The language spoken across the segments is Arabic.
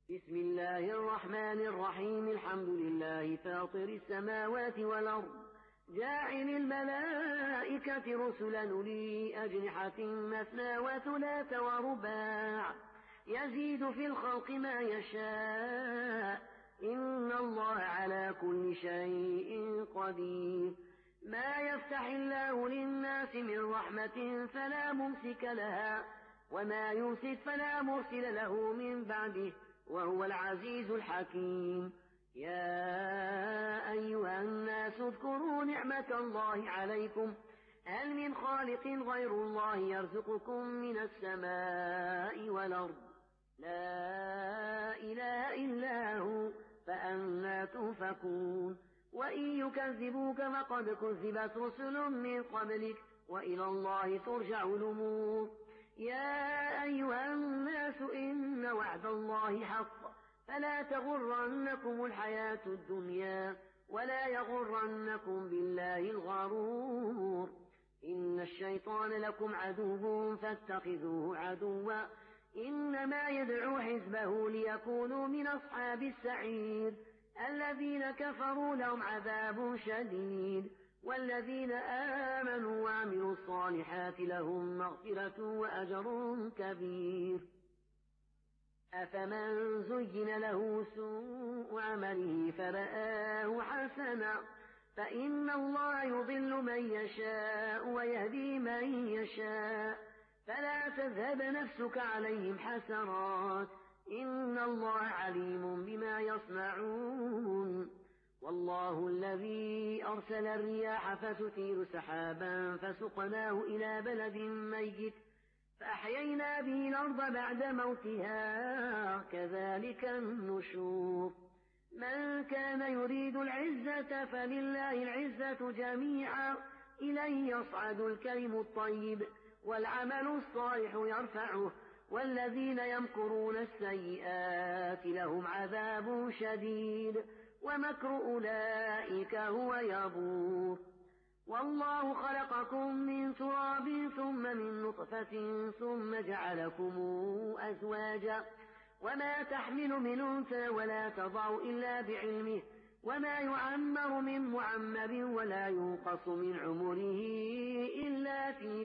بسم الله الرحمن الرحيم. الحمد لله فاطر السماوات والأرض جاعل الملائكة رسلا أولي أجنحة مثنى وثلاث ورباع يزيد في الخلق ما يشاء إن الله على كل شيء قدير. ما يفتح الله للناس من رحمة فلا ممسك لها وما يمسك فلا مرسل له من بعده وهو العزيز الحكيم. يا أيها الناس اذكروا نعمة الله عليكم هل من خالق غير الله يرزقكم من السماء والأرض لا إله إلا هو فأنى تؤفكون. وإن يكذبوك فقد كذبت رسل من قبلك وإلى الله ترجع الأمور. يا أيها الناس إن وعد الله حق فلا تغرنكم الحياة الدنيا ولا يغرنكم بالله الغرور. إن الشيطان لكم عدو فاتخذوه عدوا إنما يدعو حزبه ليكونوا من أصحاب السعير. الذين كفروا لهم عذاب شديد والذين آمنوا وعملوا الصالحات لهم مغفرة وأجر كبير. أفمن زين له سوء عمله فرآه حسنا فإن الله يضل من يشاء ويهدي من يشاء فلا تذهب نفسك عليهم حسرات إن الله عليم بما يصنعون. والله الذي أرسل الرياح فتثير سحابا فسقناه إلى بلد ميت فأحيينا به الأرض بعد موتها كذلك النشور. من كان يريد العزة فلله العزة جميعا إليه يصعد الكلم الطيب والعمل الصالح يرفعه والذين يمكرون السيئات لهم عذاب شديد ومكر أولئك هو يبور. والله خلقكم من تراب ثم من نطفة ثم جعلكم أزواجا وما تحمل من أنثى ولا تضع إلا بعلمه وما يعمر من معمر ولا ينقص من عمره إلا في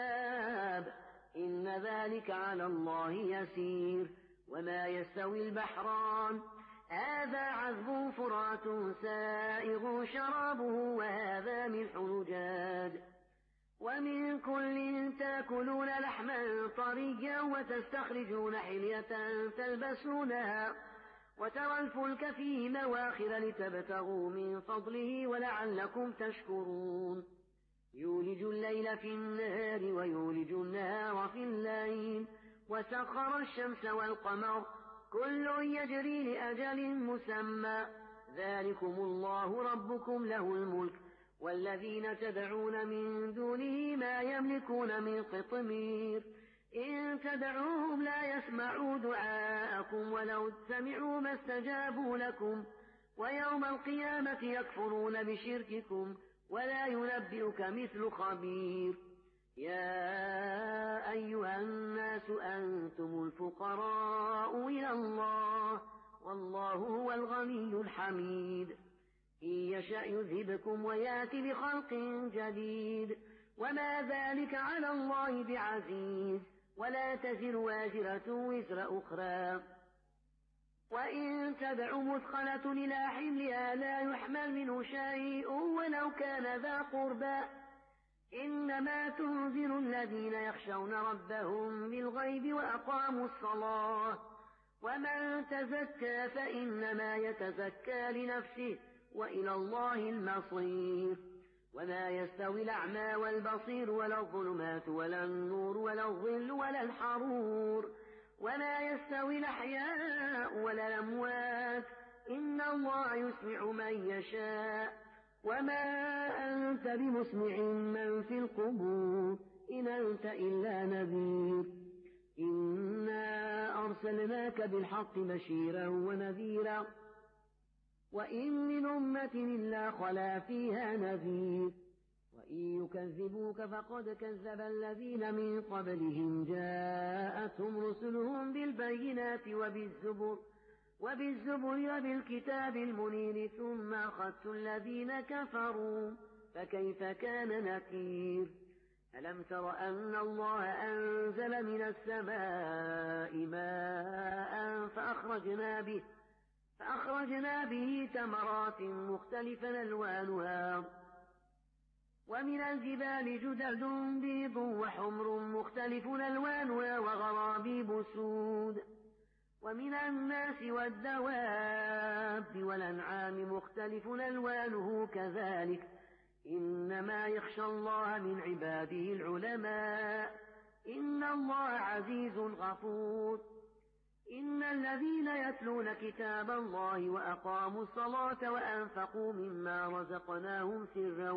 كتاب إن ذلك على الله يسير. وما يستوي البحران هذا عذب فرات سائغ شرابه وهذا ملح أجاج ومن كل تأكلون لحما طريا وتستخرجون حلية تلبسونها وترى الفلك فيه مواخر لتبتغوا من فضله ولعلكم تشكرون. يولج الليل في النهار ويولج النهار في الليل وسخر الشمس والقمر كل يجري لأجل مسمى ذلكم الله ربكم له الملك والذين تدعون من دونه ما يملكون من قطمير إن تدعوهم لا يسمعوا دعاءكم ولو سمعوا ما استجابوا لكم ويوم القيامة يكفرون بشرككم ولا ينبئك مثل خبير. يا أيها الناس أنتم الفقراء إلى الله والله هو الغني الحميد. إن يشأ يذهبكم ويأتي بخلق جديد وما ذلك على الله بعزيز ولا تزر وازرة وزر أخرى وإن تدع مثقلة إلى حملها لا يحمل منه شيء ولو كان ذا قربى إنما تنذر الذين يخشون ربهم بالغيب وأقاموا الصلاة ومن تزكى فإنما يتزكى لنفسه وإلى الله المصير. وما يستوي الأعمى والبصير ولا الظلمات ولا النور ولا الظل ولا الحرور وما يستوي الأحياء ولا الأموات إن الله يسمع من يشاء وما أنت بمسمع من في القبور إن أنت إلا نذير. إنا أرسلناك بالحق بشيرا ونذيرا وإن من أمة إلا خلا فيها نذير. وإن يكذبوك فقد كذب الذين من قبلهم جاءتهم رسلهم بالبينات وبالزبر وبالزبر وبالكتاب المنير ثم أخذت الذين كفروا فكيف كان نكير ألم تر أن الله أنزل من السماء ماء فأخرجنا به ثمرات مختلفا ألوانها ومن الجبال جدد بيض وحمر مختلف ألوانها وغرابيب سود ومن الناس والدواب والأنعام مختلف ألوانه كذلك إنما يخشى الله من عباده العلماء إن الله عزيز غفور إن الذين يتلون كتاب الله وأقاموا الصلاة وأنفقوا مما رزقناهم سرا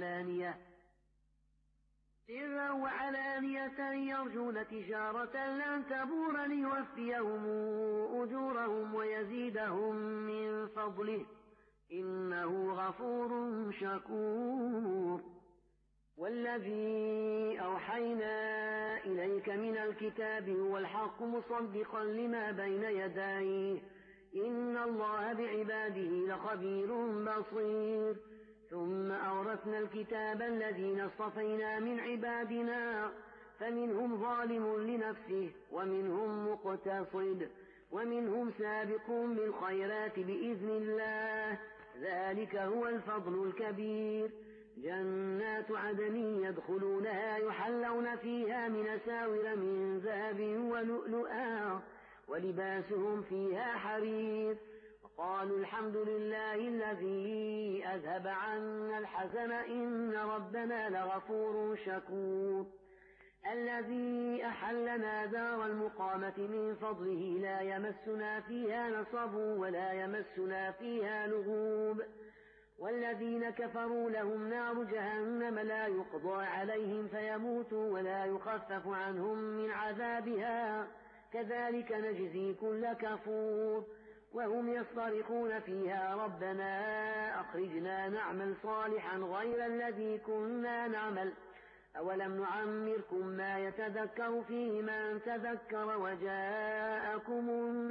وعلانية يرجون تجارة لن تبور ليوفيهم أجورهم ويزيدهم من فضله إنه غفور شكور والذي أوحينا إليك من الكتاب هو الحق مصدقا لما بين يديه إن الله بعباده لخبير بصير ثم أورثنا الكتاب الذين اصطفينا من عبادنا فمنهم ظالم لنفسه ومنهم مقتصد ومنهم سابق بالخيرات بإذن الله ذلك هو الفضل الكبير جنات عدن يدخلونها يحلون فيها من أساور من ذهب ولؤلؤا ولباسهم فيها حرير وقالوا الحمد لله الذي أذهب عنا الحزن إن ربنا لغفور شكور الذي أحلنا دار المقامة من فضله لا يمسنا فيها نصب ولا يمسنا فيها لغوب والذين كفروا لهم نار جهنم لا يقضى عليهم فيموتوا ولا يخفف عنهم من عذابها كذلك نجزي كل كفور وهم يصطرخون فيها ربنا أخرجنا نعمل صالحا غير الذي كنا نعمل أولم نعمركم ما يتذكر فيه من تذكر وجاءكم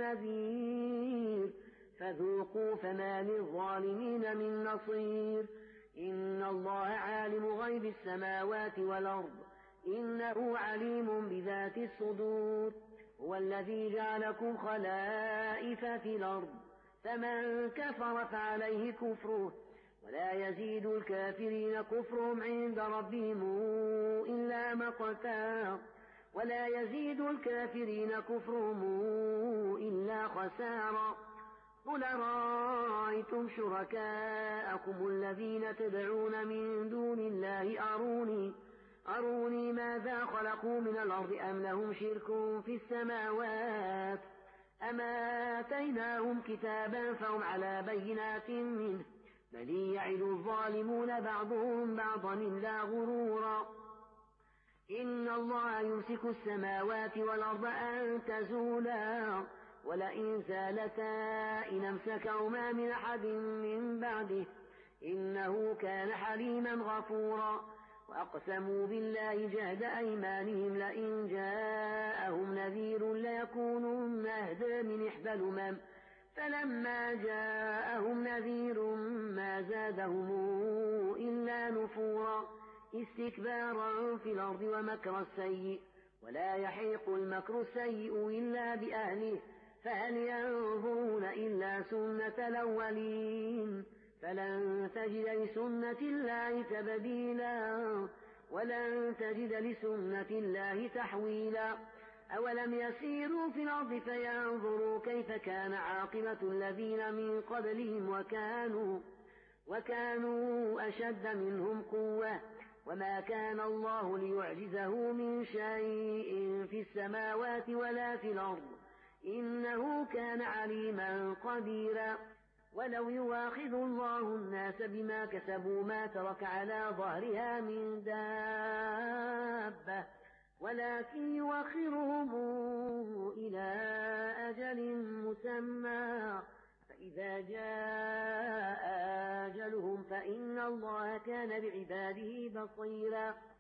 النذير فذوقوا فما للظالمين من نصير إن الله عالم غيب السماوات والأرض إنه عليم بذات الصدور هو الذي جعلكم خلائف في الأرض فمن كفر فعليه كفره ولا يزيد الكافرين كفرهم عند ربهم إلا مقتا ولا يزيد الكافرين كفرهم إلا خسارا قل رأيتم شركاءكم الذين تدعون من دون الله أروني ماذا خلقوا من الأرض أم لهم شرك في السماوات أما آتيناهم كتابا فهم على بينات منه بل يعد الظالمون بعضهم بعضا إلا غرورا إن الله يمسك السماوات والأرض أن تزولا ولئن زالتا إن أمسكهما من أحد من بعده إنه كان حليما غفورا وأقسموا بالله جهد أيمانهم لئن جاءهم نذير ليكونن أهدى من إحدى الأمم فلما جاءهم نذير ما زادهم إلا نفورا استكبارا في الأرض ومكر السيء ولا يحيق المكر السيء إلا بأهله فهل ينظرون إلا سنة الأولين فلن تجد لسنة الله تبديلا ولن تجد لسنة الله تحويلا أولم يسيروا في الأرض فينظروا كيف كان عاقبة الذين من قبلهم وكانوا أشد منهم قوة وما كان الله ليعجزه من شيء في السماوات ولا في الأرض إنه كان عليما قديرا ولو يواخذ الله الناس بما كسبوا ما ترك على ظهرها من دابة ولكن يؤخرهم إلى أجل مسمى فإذا جاء أجلهم فإن الله كان بعباده بصيرا